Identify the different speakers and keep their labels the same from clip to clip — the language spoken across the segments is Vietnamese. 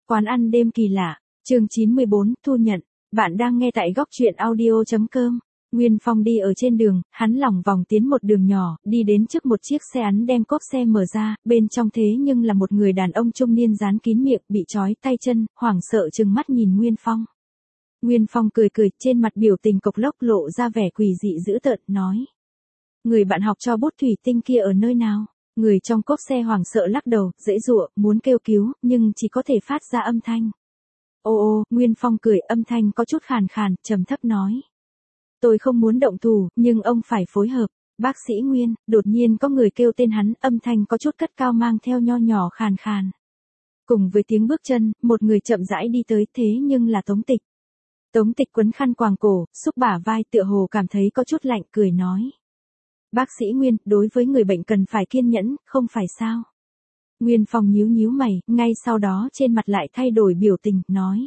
Speaker 1: Quán ăn đêm kỳ lạ, chương 94, thu nhận. Bạn đang nghe tại góc truyện audio.com. Nguyên Phong đi ở trên đường, hắn lỏng vòng tiến một đường nhỏ, đi đến trước một chiếc xe án đem cốp xe mở ra, bên trong thế nhưng là một người đàn ông trung niên dán kín miệng, bị trói tay chân, hoảng sợ trừng mắt nhìn Nguyên Phong. Nguyên Phong cười cười, trên mặt biểu tình cộc lốc lộ ra vẻ quỷ dị dữ tợn, nói. Người bạn học cho bút thủy tinh kia ở nơi nào? Người trong cốp xe hoảng sợ lắc đầu, giãy giụa, muốn kêu cứu, nhưng chỉ có thể phát ra âm thanh. Ô, Nguyên Phong cười, âm thanh có chút khàn khàn, trầm thấp nói. Tôi không muốn động thủ, nhưng ông phải phối hợp. Bác sĩ Nguyên, đột nhiên có người kêu tên hắn, âm thanh có chút cất cao mang theo nho nhỏ khàn khàn. Cùng với tiếng bước chân, một người chậm rãi đi tới, thế nhưng là Tống Tịch. Tống Tịch quấn khăn quàng cổ, xúc bả vai, tựa hồ cảm thấy có chút lạnh, cười nói. Bác sĩ Nguyên, đối với người bệnh cần phải kiên nhẫn, không phải sao? Nguyên Phong nhíu nhíu mày, ngay sau đó trên mặt lại thay đổi biểu tình, nói.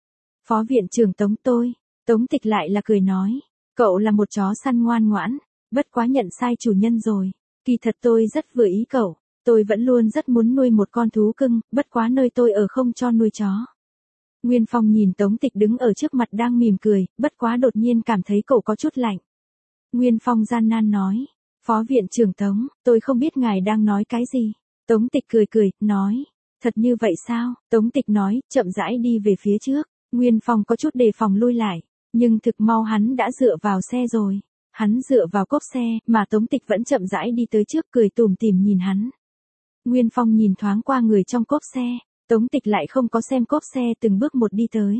Speaker 1: Phó viện trưởng Tống tôi. Tống Tịch lại là cười nói. Cậu là một chó săn ngoan ngoãn, bất quá nhận sai chủ nhân rồi. Kỳ thật tôi rất vừa ý cậu, tôi vẫn luôn rất muốn nuôi một con thú cưng, bất quá nơi tôi ở không cho nuôi chó. Nguyên Phong nhìn Tống Tịch đứng ở trước mặt đang mỉm cười, bất quá đột nhiên cảm thấy cậu có chút lạnh. Nguyên Phong gian nan nói. Phó viện trưởng Tống, tôi không biết ngài đang nói cái gì. Tống Tịch cười cười, nói. Thật như vậy sao? Tống Tịch nói, chậm rãi đi về phía trước. Nguyên Phong có chút đề phòng lui lại. Nhưng thực mau hắn đã dựa vào xe rồi. Hắn dựa vào cốp xe, mà Tống Tịch vẫn chậm rãi đi tới trước cười tủm tỉm nhìn hắn. Nguyên Phong nhìn thoáng qua người trong cốp xe. Tống Tịch lại không có xem cốp xe từng bước một đi tới.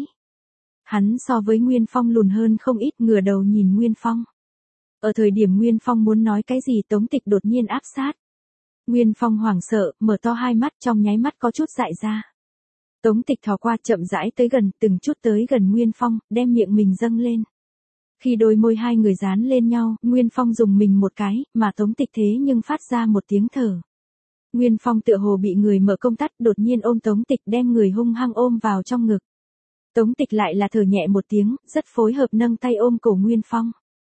Speaker 1: Hắn so với Nguyên Phong lùn hơn không ít, ngửa đầu nhìn Nguyên Phong. Ở thời điểm Nguyên Phong muốn nói cái gì Tống Tịch đột nhiên áp sát. Nguyên Phong hoảng sợ, mở to hai mắt trong nháy mắt có chút dại ra. Tống Tịch thò qua chậm rãi tới gần, từng chút tới gần Nguyên Phong, đem miệng mình dâng lên. Khi đôi môi hai người dán lên nhau, Nguyên Phong dùng mình một cái, mà Tống Tịch thế nhưng phát ra một tiếng thở. Nguyên Phong tựa hồ bị người mở công tắc, đột nhiên ôm Tống Tịch đem người hung hăng ôm vào trong ngực. Tống Tịch lại là thở nhẹ một tiếng, rất phối hợp nâng tay ôm cổ Nguyên Phong.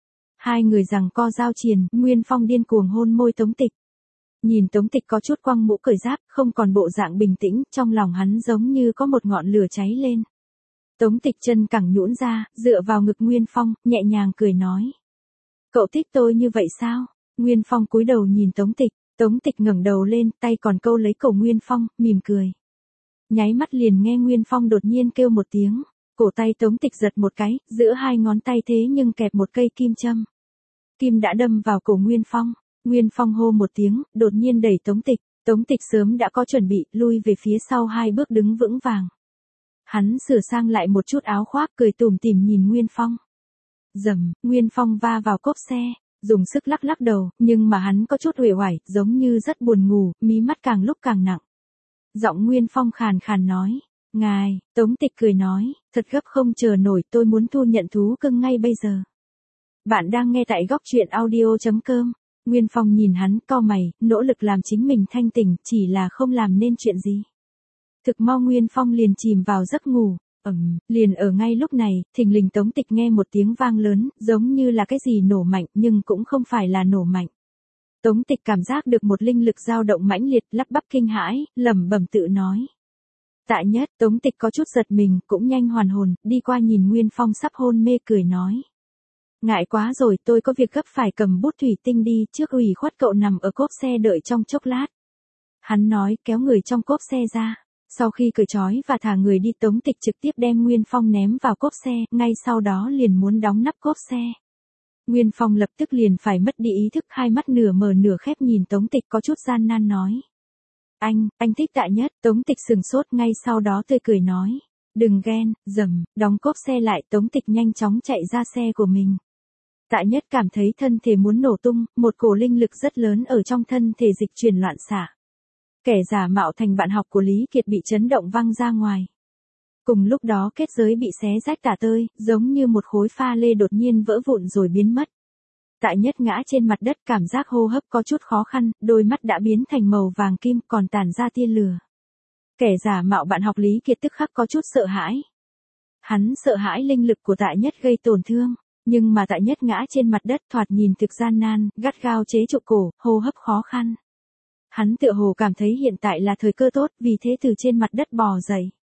Speaker 1: Hai người giằng co giao triền, Nguyên Phong điên cuồng hôn môi Tống Tịch. Nhìn Tống Tịch có chút quăng mũ cởi giáp, không còn bộ dạng bình tĩnh, trong lòng hắn giống như có một ngọn lửa cháy lên. Tống Tịch chân cẳng nhũn ra, dựa vào ngực Nguyên Phong, nhẹ nhàng cười nói. Cậu thích tôi như vậy sao? Nguyên Phong cúi đầu nhìn Tống Tịch, Tống Tịch ngẩng đầu lên, tay còn câu lấy cổ Nguyên Phong, mỉm cười. Nháy mắt liền nghe Nguyên Phong đột nhiên kêu một tiếng, cổ tay Tống Tịch giật một cái, giữa hai ngón tay thế nhưng kẹp một cây kim châm. Kim đã đâm vào cổ Nguyên Phong. Nguyên Phong hô một tiếng, đột nhiên đẩy Tống Tịch. Tống Tịch sớm đã có chuẩn bị, lui về phía sau hai bước đứng vững vàng. Hắn sửa sang lại một chút áo khoác, cười tủm tỉm nhìn Nguyên Phong. Rầm, Nguyên Phong va vào cốp xe, dùng sức lắc lắc đầu, nhưng mà hắn có chút uể oải, giống như rất buồn ngủ, mí mắt càng lúc càng nặng. Giọng Nguyên Phong khàn khàn nói. Ngài, Tống Tịch cười nói, thật gấp không chờ nổi, tôi muốn thu nhận thú cưng ngay bây giờ. Bạn đang nghe tại góc truyện audio.com. Nguyên Phong nhìn hắn, cau mày, nỗ lực làm chính mình thanh tỉnh, chỉ là không làm nên chuyện gì. Thực mau Nguyên Phong liền chìm vào giấc ngủ. Liền ở ngay lúc này, thình lình Tống Tịch nghe một tiếng vang lớn, giống như là cái gì nổ mạnh, nhưng cũng không phải là nổ mạnh. Tống Tịch cảm giác được một linh lực dao động mãnh liệt, lắp bắp kinh hãi, lẩm bẩm tự nói. Tạ Nhất, Tống Tịch có chút giật mình, cũng nhanh hoàn hồn, đi qua nhìn Nguyên Phong sắp hôn mê cười nói. Ngại quá rồi, tôi có việc gấp phải cầm bút thủy tinh đi, trước ủy khuất cậu nằm ở cốp xe đợi trong chốc lát. Hắn nói, kéo người trong cốp xe ra. Sau khi cởi trói và thả người đi, Tống Tịch trực tiếp đem Nguyên Phong ném vào cốp xe, ngay sau đó liền muốn đóng nắp cốp xe. Nguyên Phong lập tức liền phải mất đi ý thức, hai mắt nửa mở nửa khép nhìn Tống Tịch có chút gian nan nói. Anh thích Tạ Nhất, Tống Tịch sừng sốt, ngay sau đó tươi cười nói. Đừng ghen, rầm, đóng cốp xe lại, Tống Tịch nhanh chóng chạy ra xe của mình. Tạ Nhất cảm thấy thân thể muốn nổ tung, một cổ linh lực rất lớn ở trong thân thể dịch chuyển loạn xạ. Kẻ giả mạo thành bạn học của Lý Kiệt bị chấn động văng ra ngoài. Cùng lúc đó kết giới bị xé rách tả tơi, giống như một khối pha lê đột nhiên vỡ vụn rồi biến mất. Tạ Nhất ngã trên mặt đất, cảm giác hô hấp có chút khó khăn, đôi mắt đã biến thành màu vàng kim, còn tản ra tia lửa. Kẻ giả mạo bạn học Lý Kiệt tức khắc có chút sợ hãi. Hắn sợ hãi linh lực của Tạ Nhất gây tổn thương. Nhưng mà Tạ Nhất ngã trên mặt đất thoạt nhìn thực gian nan, gắt gao chế trụ cổ, hô hấp khó khăn. Hắn tựa hồ cảm thấy hiện tại là thời cơ tốt, vì thế từ trên mặt đất bò dậy.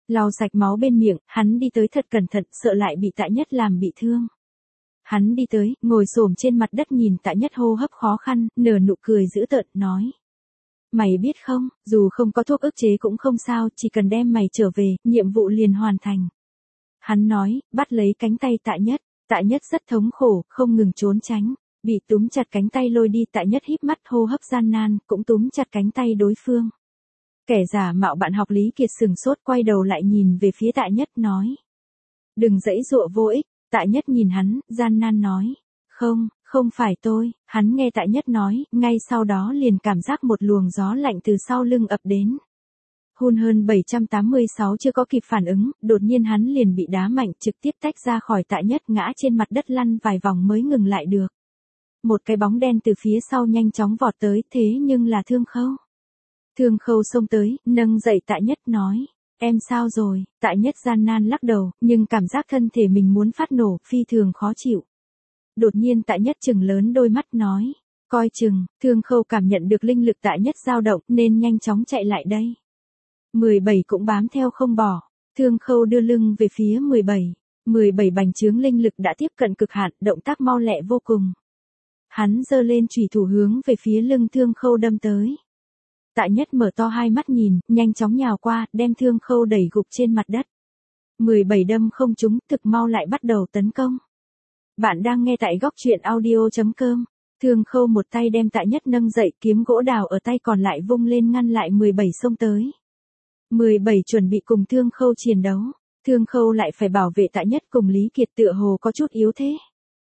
Speaker 1: Lau sạch máu bên miệng, hắn đi tới thật cẩn thận, sợ lại bị Tạ Nhất làm bị thương. Hắn đi tới, ngồi xổm trên mặt đất nhìn Tạ Nhất hô hấp khó khăn, nở nụ cười dữ tợn, nói. Mày biết không, dù không có thuốc ức chế cũng không sao, chỉ cần đem mày trở về, nhiệm vụ liền hoàn thành. Hắn nói, bắt lấy cánh tay Tạ Nhất. Tạ Nhất rất thống khổ, không ngừng trốn tránh. Bị túm chặt cánh tay lôi đi, Tạ Nhất híp mắt hô hấp gian nan, cũng túm chặt cánh tay đối phương. Kẻ giả mạo bạn học Lý Kiệt sừng sốt, quay đầu lại nhìn về phía Tạ Nhất, nói. Đừng giãy giụa vô ích. Tạ Nhất nhìn hắn, gian nan nói. Không phải tôi. Hắn nghe Tạ Nhất nói, ngay sau đó liền cảm giác một luồng gió lạnh từ sau lưng ập đến. Hun hơn 786 chưa có kịp phản ứng, đột nhiên hắn liền bị đá mạnh, trực tiếp tách ra khỏi Tạ Nhất, ngã trên mặt đất lăn vài vòng mới ngừng lại được. Một cái bóng đen từ phía sau nhanh chóng vọt tới, thế nhưng là Thương Khâu. Thương Khâu xông tới, nâng dậy Tạ Nhất, nói. Em sao rồi? Tạ Nhất gian nan lắc đầu, nhưng cảm giác thân thể mình muốn phát nổ, phi thường khó chịu. Đột nhiên Tạ Nhất trừng lớn đôi mắt, nói. Coi chừng. Thương Khâu cảm nhận được linh lực Tạ Nhất dao động nên nhanh chóng chạy lại đây. 17 cũng bám theo không bỏ. Thương Khâu đưa lưng về phía 17. 17 bành trướng linh lực đã tiếp cận cực hạn, động tác mau lẹ vô cùng. Hắn giơ lên chủy thủ hướng về phía lưng Thương Khâu đâm tới. Tạ Nhất mở to hai mắt nhìn, nhanh chóng nhào qua, đem Thương Khâu đẩy gục trên mặt đất. 17 đâm không trúng, thực mau lại bắt đầu tấn công. Bạn đang nghe tại góc truyện audio.com. Thương Khâu một tay đem Tạ Nhất nâng dậy, kiếm gỗ đào ở tay còn lại vung lên ngăn lại 17 xông tới. 17 chuẩn bị cùng Thương Khâu chiến đấu. Thương Khâu lại phải bảo vệ Tạ Nhất, cùng Lý Kiệt tựa hồ có chút yếu thế.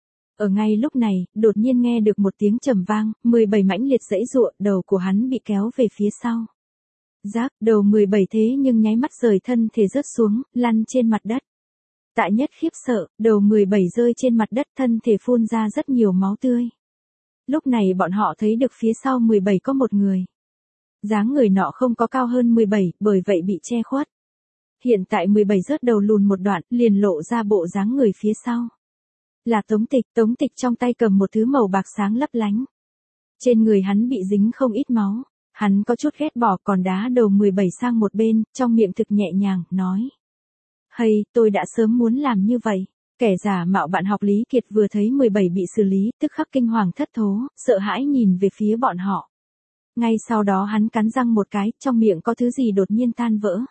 Speaker 1: Ở ngay lúc này, đột nhiên nghe được một tiếng trầm vang, 17 mãnh liệt giãy giụa, đầu của hắn bị kéo về phía sau. Rác, đầu 17 thế nhưng nháy mắt rời thân thể rớt xuống, lăn trên mặt đất. Tạ Nhất khiếp sợ, đầu 17 rơi trên mặt đất, thân thể phun ra rất nhiều máu tươi. Lúc này bọn họ thấy được phía sau 17 có một người. Dáng người nọ không có cao hơn 17, bởi vậy bị che khuất. Hiện tại 17 rớt đầu lùn một đoạn, liền lộ ra bộ dáng người phía sau. Là Tống Tịch trong tay cầm một thứ màu bạc sáng lấp lánh. Trên người hắn bị dính không ít máu, hắn có chút ghét bỏ, còn đá đầu 17 sang một bên, trong miệng thực nhẹ nhàng, nói. Hay, tôi đã sớm muốn làm như vậy. Kẻ giả mạo bạn học Lý Kiệt vừa thấy 17 bị xử lý, tức khắc kinh hoàng thất thố, sợ hãi nhìn về phía bọn họ. Ngay sau đó hắn cắn răng một cái, trong miệng có thứ gì đột nhiên tan vỡ.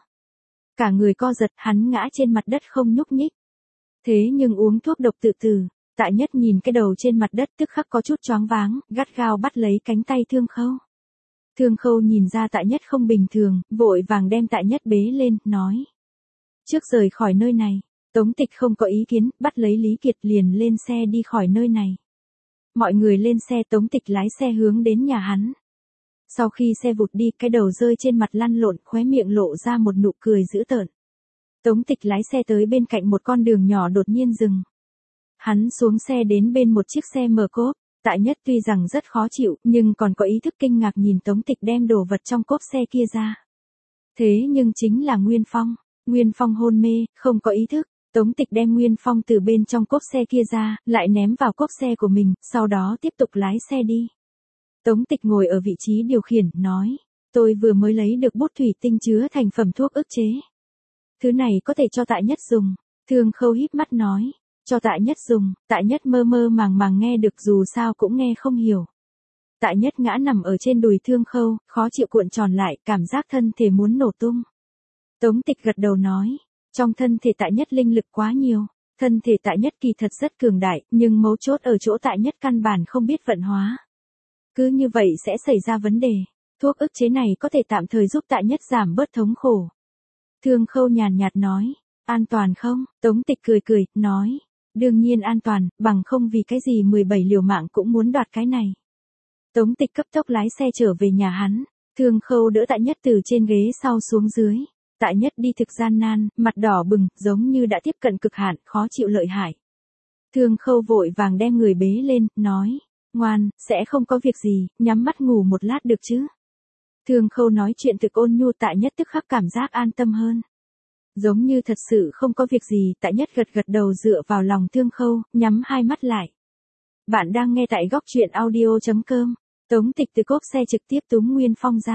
Speaker 1: Cả người co giật, hắn ngã trên mặt đất không nhúc nhích. Thế nhưng uống thuốc độc tự tử. Tạ Nhất nhìn cái đầu trên mặt đất tức khắc có chút choáng váng, gắt gao bắt lấy cánh tay Thương Khâu. Thương Khâu nhìn ra Tạ Nhất không bình thường, vội vàng đem Tạ Nhất bế lên, nói. Trước rời khỏi nơi này, Tống Tịch không có ý kiến, bắt lấy Lý Kiệt liền lên xe đi khỏi nơi này. Mọi người lên xe, Tống Tịch lái xe hướng đến nhà hắn. Sau khi xe vụt đi, cái đầu rơi trên mặt lăn lộn, khóe miệng lộ ra một nụ cười dữ tợn. Tống Tịch lái xe tới bên cạnh một con đường nhỏ đột nhiên dừng. Hắn xuống xe đến bên một chiếc xe mở cốp. Tạ Nhất tuy rằng rất khó chịu, nhưng còn có ý thức kinh ngạc nhìn Tống Tịch đem đồ vật trong cốp xe kia ra. Thế nhưng chính là Nguyên Phong. Nguyên Phong hôn mê, không có ý thức. Tống Tịch đem Nguyên Phong từ bên trong cốp xe kia ra, lại ném vào cốp xe của mình, sau đó tiếp tục lái xe đi. Tống Tịch ngồi ở vị trí điều khiển, nói. Tôi vừa mới lấy được bút thủy tinh chứa thành phẩm thuốc ức chế. Thứ này có thể cho Tạ Nhất dùng. Thương Khâu híp mắt nói. Cho Tạ Nhất dùng. Tạ Nhất mơ mơ màng màng nghe được, dù sao cũng nghe không hiểu. Tạ Nhất ngã nằm ở trên đùi Thương Khâu, khó chịu cuộn tròn lại, cảm giác thân thể muốn nổ tung. Tống Tịch gật đầu nói. Trong thân thể Tạ Nhất linh lực quá nhiều. Thân thể Tạ Nhất kỳ thật rất cường đại, nhưng mấu chốt ở chỗ Tạ Nhất căn bản không biết vận hóa. Cứ như vậy sẽ xảy ra vấn đề. Thuốc ức chế này có thể tạm thời giúp Tạ Nhất giảm bớt thống khổ. Thương Khâu nhàn nhạt nói. An toàn không? Tống Tịch cười cười, nói. Đương nhiên an toàn, bằng không vì cái gì 17 liều mạng cũng muốn đoạt cái này. Tống Tịch cấp tốc lái xe trở về nhà hắn. Thương Khâu đỡ Tạ Nhất từ trên ghế sau xuống dưới. Tạ Nhất đi thực gian nan, mặt đỏ bừng, giống như đã tiếp cận cực hạn, khó chịu lợi hại. Thương Khâu vội vàng đem người bế lên, nói. Ngoan, sẽ không có việc gì, nhắm mắt ngủ một lát được chứ. Thương Khâu nói chuyện thực ôn nhu, Tạ Nhất tức khắc cảm giác an tâm hơn. Giống như thật sự không có việc gì, Tạ Nhất gật gật đầu dựa vào lòng Thương Khâu, nhắm hai mắt lại. Bạn đang nghe tại góc truyện audio.com. Tống Tịch từ cốp xe trực tiếp túm Nguyên Phong ra.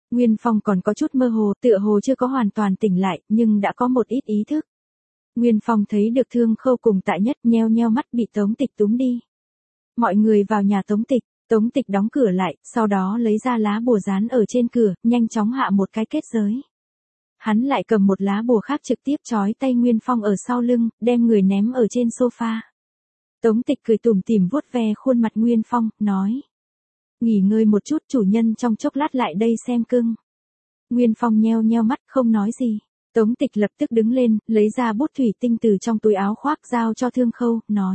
Speaker 1: Nguyên Phong còn có chút mơ hồ, tựa hồ chưa có hoàn toàn tỉnh lại, nhưng đã có một ít ý thức. Nguyên Phong thấy được Thương Khâu cùng Tạ Nhất nheo nheo mắt bị Tống Tịch túm đi. Mọi người vào nhà Tống Tịch đóng cửa lại, sau đó lấy ra lá bùa dán ở trên cửa, nhanh chóng hạ một cái kết giới. Hắn lại cầm một lá bùa khác trực tiếp trói tay Nguyên Phong ở sau lưng, đem người ném ở trên sofa. Tống Tịch cười tủm tỉm vuốt ve khuôn mặt Nguyên Phong, nói. Nghỉ ngơi một chút, chủ nhân trong chốc lát lại đây xem cưng. Nguyên Phong nheo nheo mắt không nói gì. Tống Tịch lập tức đứng lên, lấy ra bút thủy tinh từ trong túi áo khoác giao cho Thương Khâu, nói.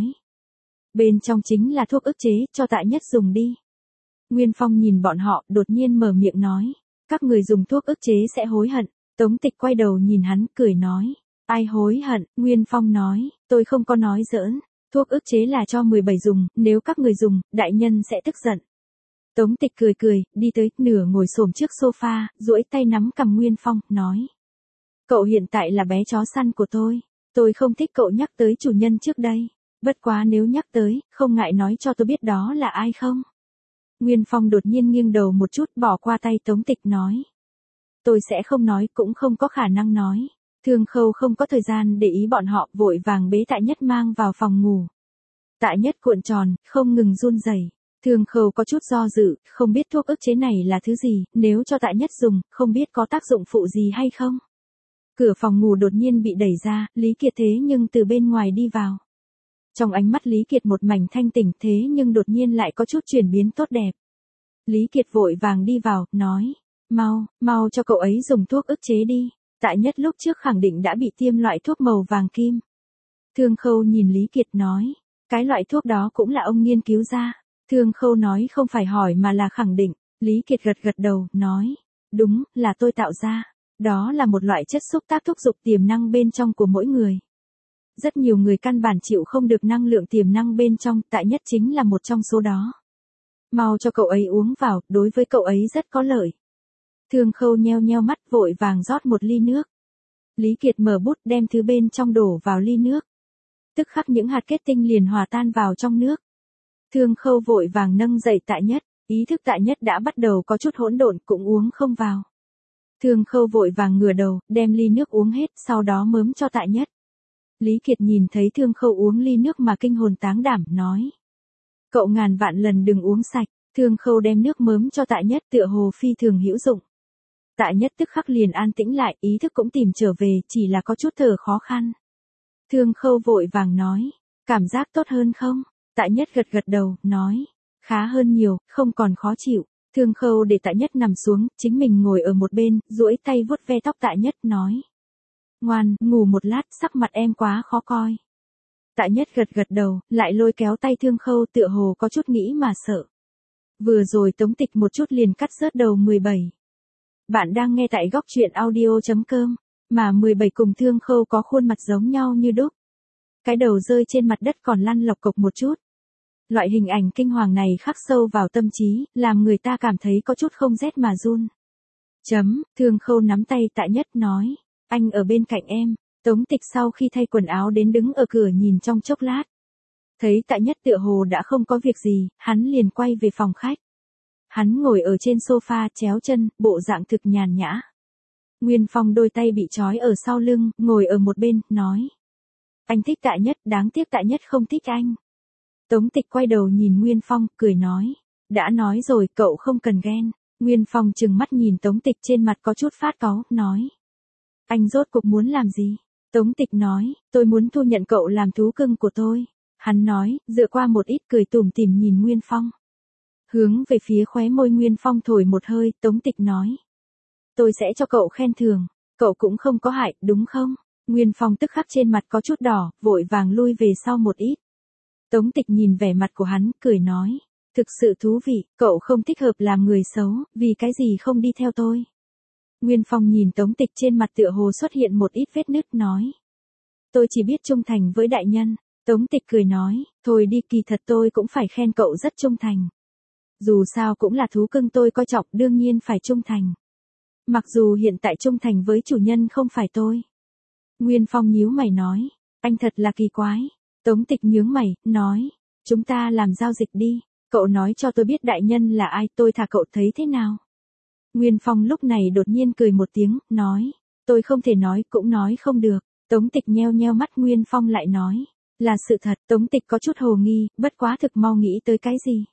Speaker 1: Bên trong chính là thuốc ức chế, cho Tạ Nhất dùng đi. Nguyên Phong nhìn bọn họ, đột nhiên mở miệng nói. Các người dùng thuốc ức chế sẽ hối hận. Tống Tịch quay đầu nhìn hắn, cười nói. Ai hối hận? Nguyên Phong nói. Tôi không có nói giỡn. Thuốc ức chế là cho 17 dùng, nếu các người dùng, đại nhân sẽ tức giận. Tống Tịch cười, đi tới, nửa ngồi xổm trước sofa, duỗi tay nắm cầm Nguyên Phong, nói. Cậu hiện tại là bé chó săn của tôi không thích cậu nhắc tới chủ nhân trước đây. Bất quá nếu nhắc tới, không ngại nói cho tôi biết đó là ai không? Nguyên Phong đột nhiên nghiêng đầu một chút, bỏ qua tay Tống Tịch nói. Tôi sẽ không nói, cũng không có khả năng nói. Thương Khâu không có thời gian để ý bọn họ, vội vàng bế Tạ Nhất mang vào phòng ngủ. Tạ Nhất cuộn tròn, không ngừng run rẩy. Thương Khâu có chút do dự, không biết thuốc ức chế này là thứ gì, nếu cho Tạ Nhất dùng, không biết có tác dụng phụ gì hay không. Cửa phòng ngủ đột nhiên bị đẩy ra, Lý Kiệt thế nhưng từ bên ngoài đi vào. Trong ánh mắt Lý Kiệt một mảnh thanh tỉnh thế nhưng đột nhiên lại có chút chuyển biến tốt đẹp. Lý Kiệt vội vàng đi vào, nói, mau cho cậu ấy dùng thuốc ức chế đi. Tạ Nhất lúc trước khẳng định đã bị tiêm loại thuốc màu vàng kim. Thương Khâu nhìn Lý Kiệt nói, cái loại thuốc đó cũng là ông nghiên cứu ra. Thương Khâu nói không phải hỏi mà là khẳng định. Lý Kiệt gật đầu, nói, đúng, là tôi tạo ra. Đó là một loại chất xúc tác thúc giục tiềm năng bên trong của mỗi người. Rất nhiều người căn bản chịu không được năng lượng tiềm năng bên trong, Tạ Nhất chính là một trong số đó. Mau cho cậu ấy uống vào, đối với cậu ấy rất có lợi. Thương Khâu nheo nheo mắt, vội vàng rót một ly nước. Lý Kiệt mở bút đem thứ bên trong đổ vào ly nước. Tức khắc những hạt kết tinh liền hòa tan vào trong nước. Thương Khâu vội vàng nâng dậy Tạ Nhất, ý thức Tạ Nhất đã bắt đầu có chút hỗn độn, cũng uống không vào. Thương Khâu vội vàng ngửa đầu, đem ly nước uống hết, sau đó mớm cho Tạ Nhất. Lý Kiệt nhìn thấy Thương Khâu uống ly nước mà kinh hồn táng đảm, nói. Cậu ngàn vạn lần đừng uống sạch. Thương Khâu đem nước mớm cho Tạ Nhất, tựa hồ phi thường hữu dụng. Tạ Nhất tức khắc liền an tĩnh lại, ý thức cũng tìm trở về, chỉ là có chút thở khó khăn. Thương Khâu vội vàng nói, cảm giác tốt hơn không? Tạ Nhất gật đầu, nói, khá hơn nhiều, không còn khó chịu. Thương Khâu để Tạ Nhất nằm xuống, chính mình ngồi ở một bên, duỗi tay vuốt ve tóc Tạ Nhất, nói. Ngoan, ngủ một lát, sắc mặt em quá khó coi. Tạ Nhất gật đầu, lại lôi kéo tay Thương Khâu, tựa hồ có chút nghĩ mà sợ. Vừa rồi Tống Tịch một chút liền cắt rớt đầu 17. Bạn đang nghe tại góc truyện audio.com, mà 17 cùng Thương Khâu có khuôn mặt giống nhau như đúc. Cái đầu rơi trên mặt đất còn lăn lộc cộc một chút. Loại hình ảnh kinh hoàng này khắc sâu vào tâm trí, làm người ta cảm thấy có chút không rét mà run. Thương Khâu nắm tay Tạ Nhất, nói, anh ở bên cạnh em. Tống Tịch sau khi thay quần áo đến đứng ở cửa nhìn trong chốc lát. Thấy Tạ Nhất tựa hồ đã không có việc gì, hắn liền quay về phòng khách. Hắn ngồi ở trên sofa chéo chân, bộ dạng thực nhàn nhã. Nguyên Phong đôi tay bị trói ở sau lưng, ngồi ở một bên, nói. Anh thích Tạ Nhất, đáng tiếc Tạ Nhất không thích anh. Tống Tịch quay đầu nhìn Nguyên Phong, cười nói. Đã nói rồi, cậu không cần ghen. Nguyên Phong trừng mắt nhìn Tống Tịch trên mặt có chút phát cáu, nói. Anh rốt cuộc muốn làm gì? Tống Tịch nói, tôi muốn thu nhận cậu làm thú cưng của tôi. Hắn nói, dựa qua một ít, cười tủm tỉm nhìn Nguyên Phong. Hướng về phía khóe môi Nguyên Phong thổi một hơi, Tống Tịch nói. Tôi sẽ cho cậu khen thưởng, cậu cũng không có hại, đúng không? Nguyên Phong tức khắc trên mặt có chút đỏ, vội vàng lui về sau một ít. Tống Tịch nhìn vẻ mặt của hắn, cười nói. Thực sự thú vị, cậu không thích hợp làm người xấu, vì cái gì không đi theo tôi? Nguyên Phong nhìn Tống Tịch trên mặt tựa hồ xuất hiện một ít vết nứt, nói. Tôi chỉ biết trung thành với đại nhân. Tống Tịch cười nói, thôi đi, kỳ thật tôi cũng phải khen cậu rất trung thành. Dù sao cũng là thú cưng tôi coi trọng, đương nhiên phải trung thành. Mặc dù hiện tại trung thành với chủ nhân không phải tôi. Nguyên Phong nhíu mày nói, anh thật là kỳ quái. Tống Tịch nhướng mày, nói, chúng ta làm giao dịch đi, cậu nói cho tôi biết đại nhân là ai, tôi thả cậu thấy thế nào? Nguyên Phong lúc này đột nhiên cười một tiếng, nói. Tôi không thể nói, cũng nói không được. Tống Tịch nheo nheo mắt, Nguyên Phong lại nói. Là sự thật. Tống Tịch có chút hồ nghi, bất quá thực mau nghĩ tới cái gì.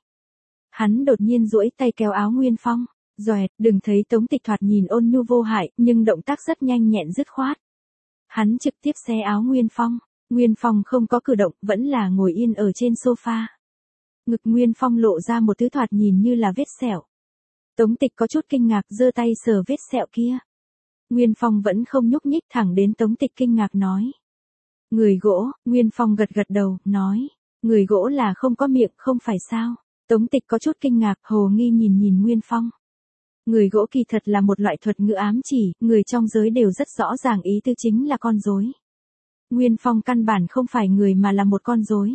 Speaker 1: Hắn đột nhiên duỗi tay kéo áo Nguyên Phong. Doẹt, đừng thấy Tống Tịch thoạt nhìn ôn nhu vô hại, nhưng động tác rất nhanh nhẹn dứt khoát. Hắn trực tiếp xé áo Nguyên Phong. Nguyên Phong không có cử động, vẫn là ngồi yên ở trên sofa. Ngực Nguyên Phong lộ ra một thứ thoạt nhìn như là vết sẹo. Tống Tịch có chút kinh ngạc, giơ tay sờ vết sẹo kia. Nguyên Phong vẫn không nhúc nhích, thẳng đến Tống Tịch kinh ngạc nói. Người gỗ. Nguyên Phong gật gật đầu, nói. Người gỗ là không có miệng, không phải sao? Tống Tịch có chút kinh ngạc, hồ nghi nhìn Nguyên Phong. Người gỗ kỳ thật là một loại thuật ngữ ám chỉ, người trong giới đều rất rõ ràng ý tư chính là con rối. Nguyên Phong căn bản không phải người mà là một con rối.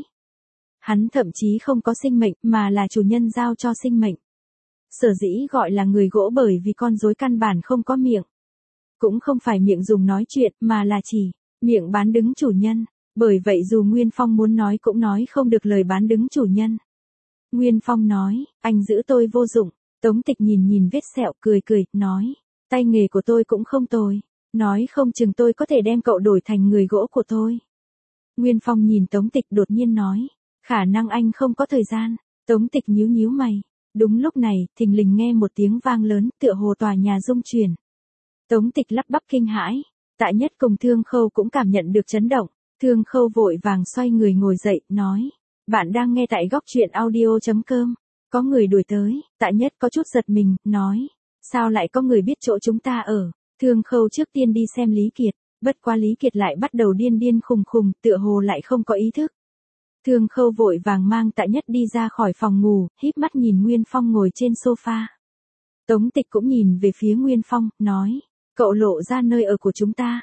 Speaker 1: Hắn thậm chí không có sinh mệnh, mà là chủ nhân giao cho sinh mệnh. Sở dĩ gọi là người gỗ bởi vì con rối căn bản không có miệng. Cũng không phải miệng dùng nói chuyện, mà là chỉ miệng bán đứng chủ nhân. Bởi vậy dù Nguyên Phong muốn nói cũng nói không được lời bán đứng chủ nhân. Nguyên Phong nói, anh giữ tôi vô dụng. Tống Tịch nhìn vết sẹo, cười, nói. Tay nghề của tôi cũng không tồi. Nói không chừng tôi có thể đem cậu đổi thành người gỗ của tôi. Nguyên Phong nhìn Tống Tịch đột nhiên nói. Khả năng anh không có thời gian. Tống Tịch nhíu mày. Đúng lúc này, thình lình nghe một tiếng vang lớn, tựa hồ tòa nhà rung chuyển. Tống Tịch lắp bắp kinh hãi. Tạ Nhất cùng Thương Khâu cũng cảm nhận được chấn động. Thương Khâu vội vàng xoay người ngồi dậy, nói. Bạn đang nghe tại góc truyện audio.com. Có người đuổi tới. Tạ Nhất có chút giật mình, nói. Sao lại có người biết chỗ chúng ta ở? Thương Khâu trước tiên đi xem Lý Kiệt. Bất quá Lý Kiệt lại bắt đầu điên khùng, tựa hồ lại không có ý thức. Thương Khâu vội vàng mang Tạ Nhất đi ra khỏi phòng ngủ, híp mắt nhìn Nguyên Phong ngồi trên sofa. Tống Tịch cũng nhìn về phía Nguyên Phong, nói. Cậu lộ ra nơi ở của chúng ta.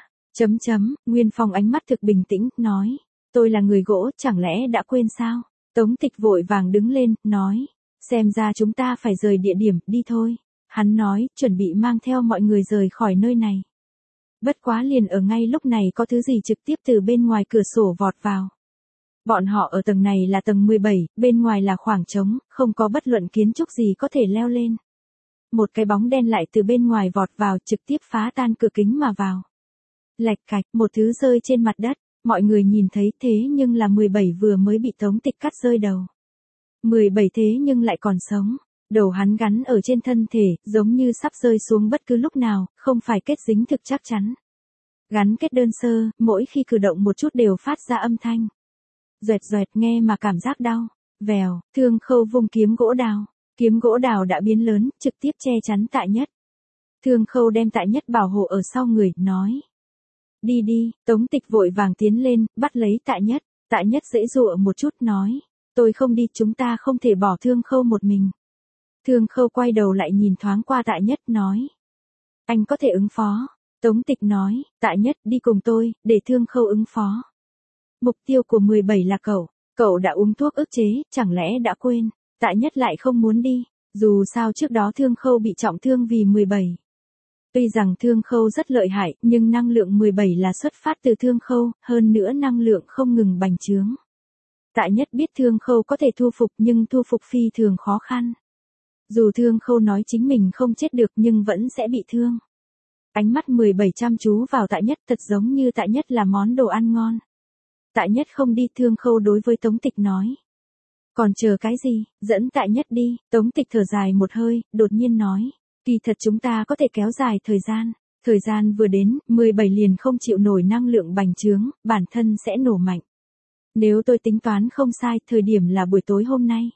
Speaker 1: Nguyên Phong ánh mắt thực bình tĩnh, nói. Tôi là người gỗ, chẳng lẽ đã quên sao? Tống Tịch vội vàng đứng lên, nói. Xem ra chúng ta phải rời địa điểm, đi thôi. Hắn nói, chuẩn bị mang theo mọi người rời khỏi nơi này. Bất quá liền ở ngay lúc này có thứ gì trực tiếp từ bên ngoài cửa sổ vọt vào. Bọn họ ở tầng này là tầng 17, bên ngoài là khoảng trống, không có bất luận kiến trúc gì có thể leo lên. Một cái bóng đen lại từ bên ngoài vọt vào, trực tiếp phá tan cửa kính mà vào. Lạch cạch, một thứ rơi trên mặt đất, mọi người nhìn thấy thế nhưng là 17 vừa mới bị Tống Tịch cắt rơi đầu. 17 thế nhưng lại còn sống. Đầu hắn gắn ở trên thân thể, giống như sắp rơi xuống bất cứ lúc nào, không phải kết dính thực chắc chắn. Gắn kết đơn sơ, mỗi khi cử động một chút đều phát ra âm thanh. Doẹt nghe mà cảm giác đau. Vèo, Thương Khâu vung kiếm gỗ đào. Kiếm gỗ đào đã biến lớn, trực tiếp che chắn Tạ Nhất. Thương Khâu đem Tạ Nhất bảo hộ ở sau người, nói. Đi, Tống Tịch vội vàng tiến lên, bắt lấy Tạ Nhất. Tạ Nhất giãy giụa một chút, nói. Tôi không đi, chúng ta không thể bỏ Thương Khâu một mình. Thương Khâu quay đầu lại nhìn thoáng qua Tạ Nhất, nói. Anh có thể ứng phó. Tống Tịch nói, Tạ Nhất đi cùng tôi, để Thương Khâu ứng phó. Mục tiêu của 17 là cậu. Cậu đã uống thuốc ức chế, chẳng lẽ đã quên. Tạ Nhất lại không muốn đi. Dù sao trước đó Thương Khâu bị trọng thương vì 17. Tuy rằng Thương Khâu rất lợi hại, nhưng năng lượng 17 là xuất phát từ Thương Khâu, hơn nữa năng lượng không ngừng bành trướng. Tạ Nhất biết Thương Khâu có thể thu phục nhưng thu phục phi thường khó khăn. Dù Thương Khâu nói chính mình không chết được nhưng vẫn sẽ bị thương. Ánh mắt 17 chăm chú vào Tạ Nhất thật giống như Tạ Nhất là món đồ ăn ngon. Tạ Nhất không đi, Thương Khâu đối với Tống Tịch nói. Còn chờ cái gì, dẫn Tạ Nhất đi. Tống Tịch thở dài một hơi, đột nhiên nói. Kỳ thật chúng ta có thể kéo dài thời gian. Thời gian vừa đến, 17 liền không chịu nổi năng lượng bành trướng, bản thân sẽ nổ mạnh. Nếu tôi tính toán không sai, thời điểm là buổi tối hôm nay.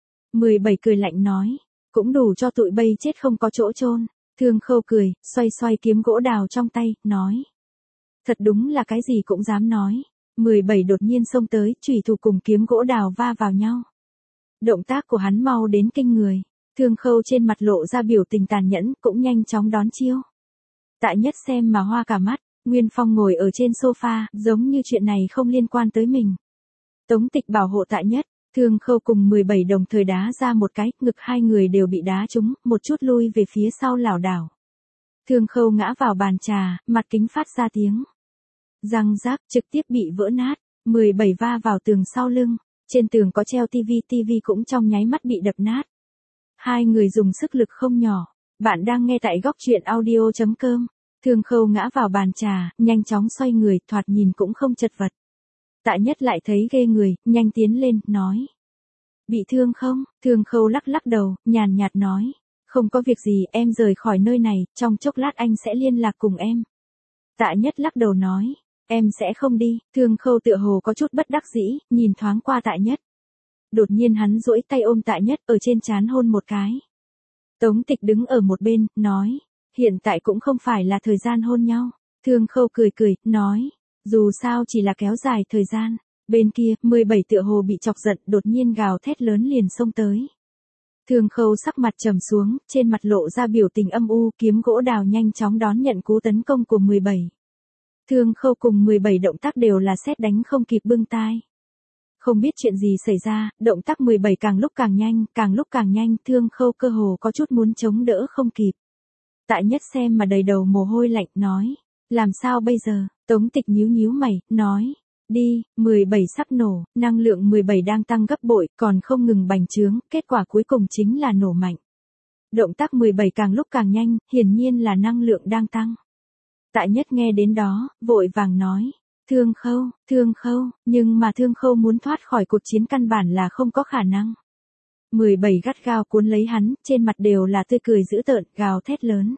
Speaker 1: 17 cười lạnh nói. Cũng đủ cho tụi bây chết không có chỗ chôn. Thương Khâu cười, xoay kiếm gỗ đào trong tay, nói. Thật đúng là cái gì cũng dám nói. 17 đột nhiên xông tới, chủy thủ cùng kiếm gỗ đào va vào nhau. Động tác của hắn mau đến kinh người. Thương Khâu trên mặt lộ ra biểu tình tàn nhẫn, cũng nhanh chóng đón chiêu. Tạ Nhất xem mà hoa cả mắt, Nguyên Phong ngồi ở trên sofa, giống như chuyện này không liên quan tới mình. Tống Tịch bảo hộ Tạ Nhất, Thương Khâu cùng 17 đồng thời đá ra một cái, ngực hai người đều bị đá trúng, một chút lui về phía sau lảo đảo. Thương Khâu ngã vào bàn trà, mặt kính phát ra tiếng. Răng rác trực tiếp bị vỡ nát, 17 va vào tường sau lưng, trên tường có treo tivi cũng trong nháy mắt bị đập nát. Hai người dùng sức lực không nhỏ, Bạn đang nghe tại góc truyện audio.com. Thương Khâu ngã vào bàn trà, nhanh chóng xoay người, thoạt nhìn cũng không chật vật. Tạ Nhất lại thấy ghê người, nhanh tiến lên, nói. Bị thương không? Thương Khâu lắc lắc đầu, nhàn nhạt nói. Không có việc gì, em rời khỏi nơi này, trong chốc lát anh sẽ liên lạc cùng em. Tạ Nhất lắc đầu nói. Em sẽ không đi. Thương Khâu tựa hồ có chút bất đắc dĩ, nhìn thoáng qua Tạ Nhất. Đột nhiên hắn duỗi tay ôm Tạ Nhất ở trên trán hôn một cái. Tống Tịch đứng ở một bên, nói. Hiện tại cũng không phải là thời gian hôn nhau. Thương Khâu cười cười, nói. Dù sao chỉ là kéo dài thời gian. Bên kia, 17 tựa hồ bị chọc giận, đột nhiên gào thét lớn liền xông tới. Thương Khâu sắc mặt trầm xuống, trên mặt lộ ra biểu tình âm u, kiếm gỗ đào nhanh chóng đón nhận cú tấn công của 17. Thương Khâu cùng 17 động tác đều là sét đánh không kịp bưng tai. Không biết chuyện gì xảy ra, động tác 17 càng lúc càng nhanh, Thương Khâu cơ hồ có chút muốn chống đỡ không kịp. Tạ Nhất xem mà đầy đầu mồ hôi lạnh, nói. Làm sao bây giờ? Tống Tịch nhíu nhíu mày, nói. Đi, 17 sắp nổ, năng lượng 17 đang tăng gấp bội, còn không ngừng bành trướng, kết quả cuối cùng chính là nổ mạnh. Động tác 17 càng lúc càng nhanh, hiển nhiên là năng lượng đang tăng. Tạ Nhất nghe đến đó, vội vàng nói. Thương Khâu, nhưng mà Thương Khâu muốn thoát khỏi cuộc chiến căn bản là không có khả năng. 17 gắt gao cuốn lấy hắn, trên mặt đều là tươi cười dữ tợn, gào thét lớn.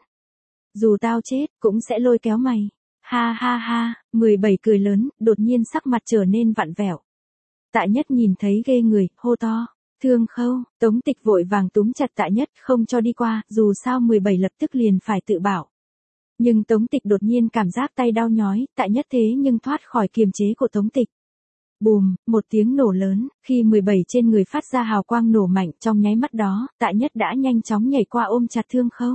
Speaker 1: Dù tao chết, cũng sẽ lôi kéo mày. Ha ha ha, 17 cười lớn, đột nhiên sắc mặt trở nên vặn vẹo. Tạ Nhất nhìn thấy ghê người, hô to. Thương Khâu, Tống Tịch vội vàng túm chặt Tạ Nhất không cho đi qua, dù sao 17 lập tức liền phải tự bảo. Nhưng Tống Tịch đột nhiên cảm giác tay đau nhói, Tạ Nhất thế nhưng thoát khỏi kiềm chế của Tống Tịch. Bùm, một tiếng nổ lớn, khi 17 trên người phát ra hào quang nổ mạnh, trong nháy mắt đó, Tạ Nhất đã nhanh chóng nhảy qua ôm chặt Thương Khâu.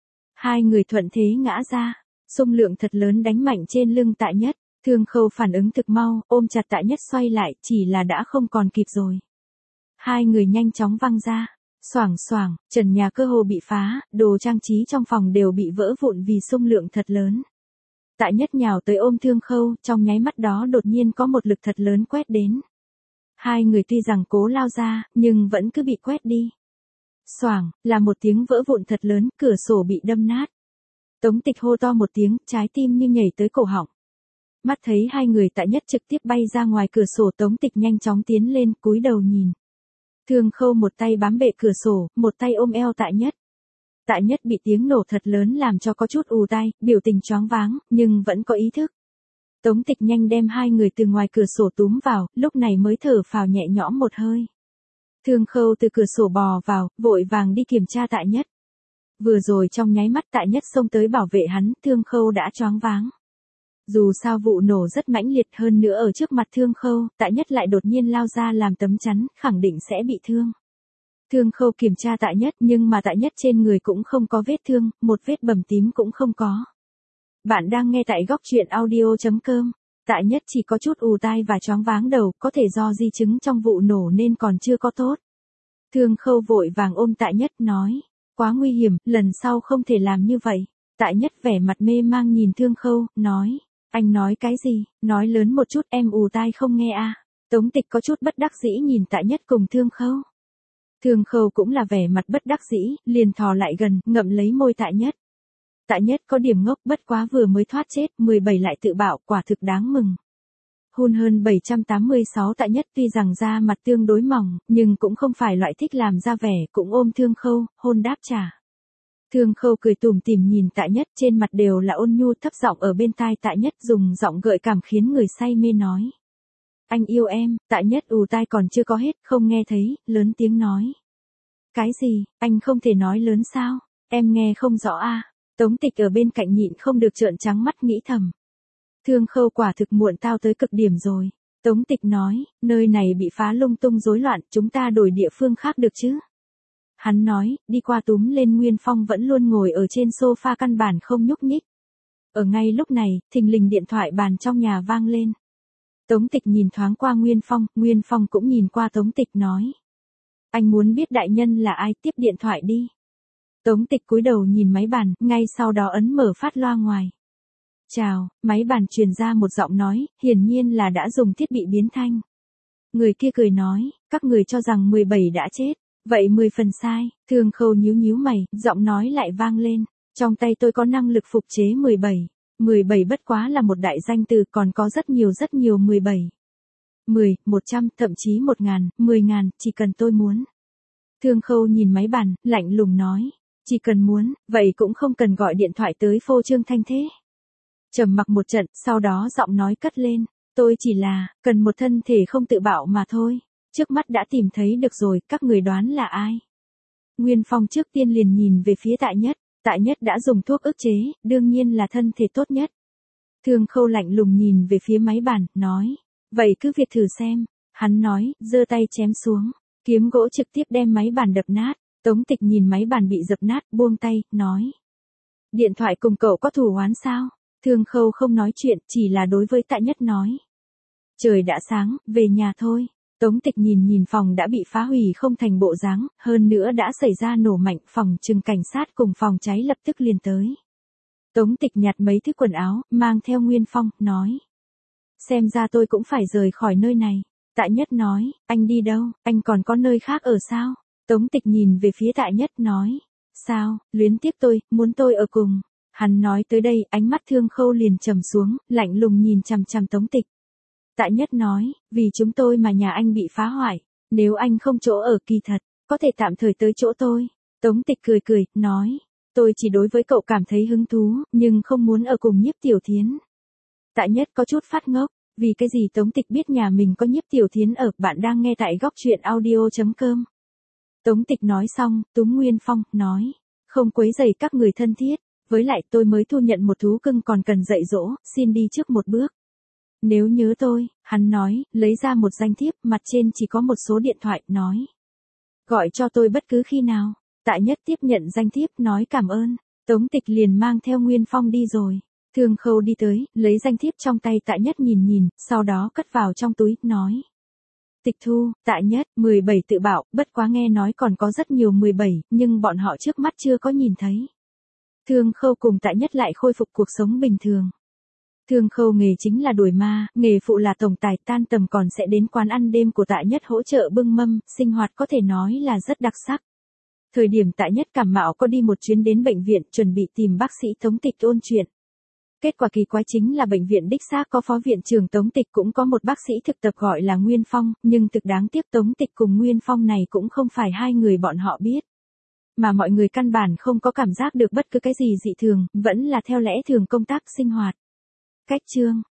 Speaker 1: Hai người thuận thế ngã ra, xung lượng thật lớn đánh mạnh trên lưng Tạ Nhất, Thương Khâu phản ứng thực mau, ôm chặt Tạ Nhất xoay lại, chỉ là đã không còn kịp rồi. Hai người nhanh chóng văng ra. Xoảng xoảng, trần nhà cơ hồ bị phá, đồ trang trí trong phòng đều bị vỡ vụn vì xung lượng thật lớn. Tạ Nhất nhào tới ôm Thương Khâu, trong nháy mắt đó đột nhiên có một lực thật lớn quét đến. Hai người tuy rằng cố lao ra, nhưng vẫn cứ bị quét đi. Xoảng, là một tiếng vỡ vụn thật lớn, cửa sổ bị đâm nát. Tống Tịch hô to một tiếng, trái tim như nhảy tới cổ họng. Mắt thấy hai người Tạ Nhất trực tiếp bay ra ngoài cửa sổ, Tống Tịch nhanh chóng tiến lên, cúi đầu nhìn. Thương Khâu một tay bám bệ cửa sổ, một tay ôm eo Tạ Nhất. Tạ Nhất bị tiếng nổ thật lớn làm cho có chút ù tai, biểu tình choáng váng, nhưng vẫn có ý thức. Tống Tịch nhanh đem hai người từ ngoài cửa sổ túm vào, lúc này mới thở phào nhẹ nhõm một hơi. Thương Khâu từ cửa sổ bò vào, vội vàng đi kiểm tra Tạ Nhất. Vừa rồi trong nháy mắt Tạ Nhất xông tới bảo vệ hắn, Thương Khâu đã choáng váng. Dù sao vụ nổ rất mãnh liệt, hơn nữa ở trước mặt Thương Khâu, Tạ Nhất lại đột nhiên lao ra làm tấm chắn, khẳng định sẽ bị thương. Thương Khâu kiểm tra Tạ Nhất, nhưng mà Tạ Nhất trên người cũng không có vết thương, một vết bầm tím cũng không có. Bạn đang nghe tại góc truyện audio.com. Tạ Nhất chỉ có chút ù tai và choáng váng đầu, có thể do di chứng trong vụ nổ nên còn chưa có tốt. Thương Khâu vội vàng ôm Tạ Nhất, nói. Quá nguy hiểm, lần sau không thể làm như vậy. Tạ Nhất vẻ mặt mê mang nhìn Thương Khâu, nói. Anh nói cái gì, nói lớn một chút, em ù tai không nghe à. Tống Tịch có chút bất đắc dĩ nhìn Tạ Nhất cùng Thương Khâu. Thương Khâu cũng là vẻ mặt bất đắc dĩ, liền thò lại gần, ngậm lấy môi Tạ Nhất. Tạ Nhất có điểm ngốc, bất quá vừa mới thoát chết, 17 lại tự bảo, quả thực đáng mừng. Hun hơn 786 Tạ Nhất tuy rằng da mặt tương đối mỏng, nhưng cũng không phải loại thích làm ra vẻ, cũng ôm Thương Khâu, hôn đáp trả. Thương Khâu cười tủm tỉm nhìn Tạ Nhất, trên mặt đều là ôn nhu, thấp giọng ở bên tai Tạ Nhất dùng giọng gợi cảm khiến người say mê nói. Anh yêu em. Tạ Nhất ù tai còn chưa có hết, không nghe thấy, lớn tiếng nói. Cái gì, anh không thể nói lớn sao, em nghe không rõ à. Tống Tịch ở bên cạnh nhịn không được trợn trắng mắt nghĩ thầm. Thương Khâu quả thực muộn tao tới cực điểm rồi. Tống Tịch nói, nơi này bị phá lung tung rối loạn, chúng ta đổi địa phương khác được chứ. Hắn nói, đi qua túm lên Nguyên Phong vẫn luôn ngồi ở trên sofa căn bản không nhúc nhích. Ở ngay lúc này, thình lình điện thoại bàn trong nhà vang lên. Tống Tịch nhìn thoáng qua Nguyên Phong cũng nhìn qua Tống Tịch nói. Anh muốn biết đại nhân là ai, tiếp điện thoại đi. Tống Tịch cúi đầu nhìn máy bàn, ngay sau đó ấn mở phát loa ngoài. Chào, máy bàn truyền ra một giọng nói, hiển nhiên là đã dùng thiết bị biến thanh. Người kia cười nói, các người cho rằng 17 đã chết. Vậy 10 phần sai, Thương Khâu nhíu nhíu mày, giọng nói lại vang lên. Trong tay tôi có năng lực phục chế 17. 17 bất quá là một đại danh từ, còn có rất nhiều 17. 10, 100, thậm chí 1.000, 10.000, chỉ cần tôi muốn. Thương Khâu nhìn máy bàn, lạnh lùng nói. Chỉ cần muốn, vậy cũng không cần gọi điện thoại tới phô trương thanh thế. Trầm mặc một trận, sau đó giọng nói cất lên. Tôi chỉ là, cần một thân thể không tự bạo mà thôi. Trước mắt đã tìm thấy được rồi, các người đoán là ai? Nguyên Phong trước tiên liền nhìn về phía Tạ Nhất. Tạ Nhất đã dùng thuốc ức chế, đương nhiên là thân thể tốt nhất. Thương Khâu lạnh lùng nhìn về phía máy bàn, nói. Vậy cứ việc thử xem. Hắn nói, giơ tay chém xuống. Kiếm gỗ trực tiếp đem máy bàn đập nát. Tống Tịch nhìn máy bàn bị dập nát, buông tay, nói. Điện thoại cùng cậu có thù oán sao? Thương Khâu không nói chuyện, chỉ là đối với Tạ Nhất nói. Trời đã sáng, về nhà thôi. Tống Tịch nhìn phòng đã bị phá hủy không thành bộ dáng, hơn nữa đã xảy ra nổ mạnh, phòng trừng cảnh sát cùng phòng cháy lập tức liền tới. Tống Tịch nhặt mấy thứ quần áo, mang theo Nguyên Phong, nói. Xem ra tôi cũng phải rời khỏi nơi này. Tạ Nhất nói, anh đi đâu, anh còn có nơi khác ở sao? Tống Tịch nhìn về phía Tạ Nhất nói. Sao, luyến tiếc tôi, muốn tôi ở cùng. Hắn nói tới đây, ánh mắt Thương Khâu liền trầm xuống, lạnh lùng nhìn chằm chằm Tống Tịch. Tạ Nhất nói, vì chúng tôi mà nhà anh bị phá hoại, nếu anh không chỗ ở kỳ thật, có thể tạm thời tới chỗ tôi. Tống Tịch cười, nói, tôi chỉ đối với cậu cảm thấy hứng thú, nhưng không muốn ở cùng Nhiếp Tiểu Thiến. Tạ Nhất có chút phát ngốc, vì cái gì Tống Tịch biết nhà mình có Nhiếp Tiểu Thiến ở, bạn đang nghe tại góc truyện audio.com. Tống Tịch nói xong, túm Nguyên Phong, nói, không quấy rầy các người thân thiết, với lại tôi mới thu nhận một thú cưng còn cần dạy dỗ, xin đi trước một bước. Nếu nhớ tôi, hắn nói, lấy ra một danh thiếp, mặt trên chỉ có một số điện thoại, nói. Gọi cho tôi bất cứ khi nào. Tạ Nhất tiếp nhận danh thiếp, nói cảm ơn. Tống Tịch liền mang theo Nguyên Phong đi rồi. Thương Khâu đi tới, lấy danh thiếp trong tay Tạ Nhất nhìn, sau đó cất vào trong túi, nói. Tịch thu, Tạ Nhất, 17 tự bạo, bất quá nghe nói còn có rất nhiều 17, nhưng bọn họ trước mắt chưa có nhìn thấy. Thương Khâu cùng Tạ Nhất lại khôi phục cuộc sống bình thường. Thương Khâu nghề chính là đuổi ma, nghề phụ là tổng tài, tan tầm còn sẽ đến quán ăn đêm của Tạ Nhất hỗ trợ bưng mâm, sinh hoạt có thể nói là rất đặc sắc. Thời điểm Tạ Nhất cảm mạo có đi một chuyến đến bệnh viện chuẩn bị tìm bác sĩ Tống Tịch ôn chuyện. Kết quả kỳ quái chính là bệnh viện đích xác có phó viện trưởng Tống Tịch cũng có một bác sĩ thực tập gọi là Nguyên Phong, nhưng thực đáng tiếc Tống Tịch cùng Nguyên Phong này cũng không phải hai người bọn họ biết. Mà mọi người căn bản không có cảm giác được bất cứ cái gì dị thường, vẫn là theo lẽ thường công tác sinh hoạt. Cách chương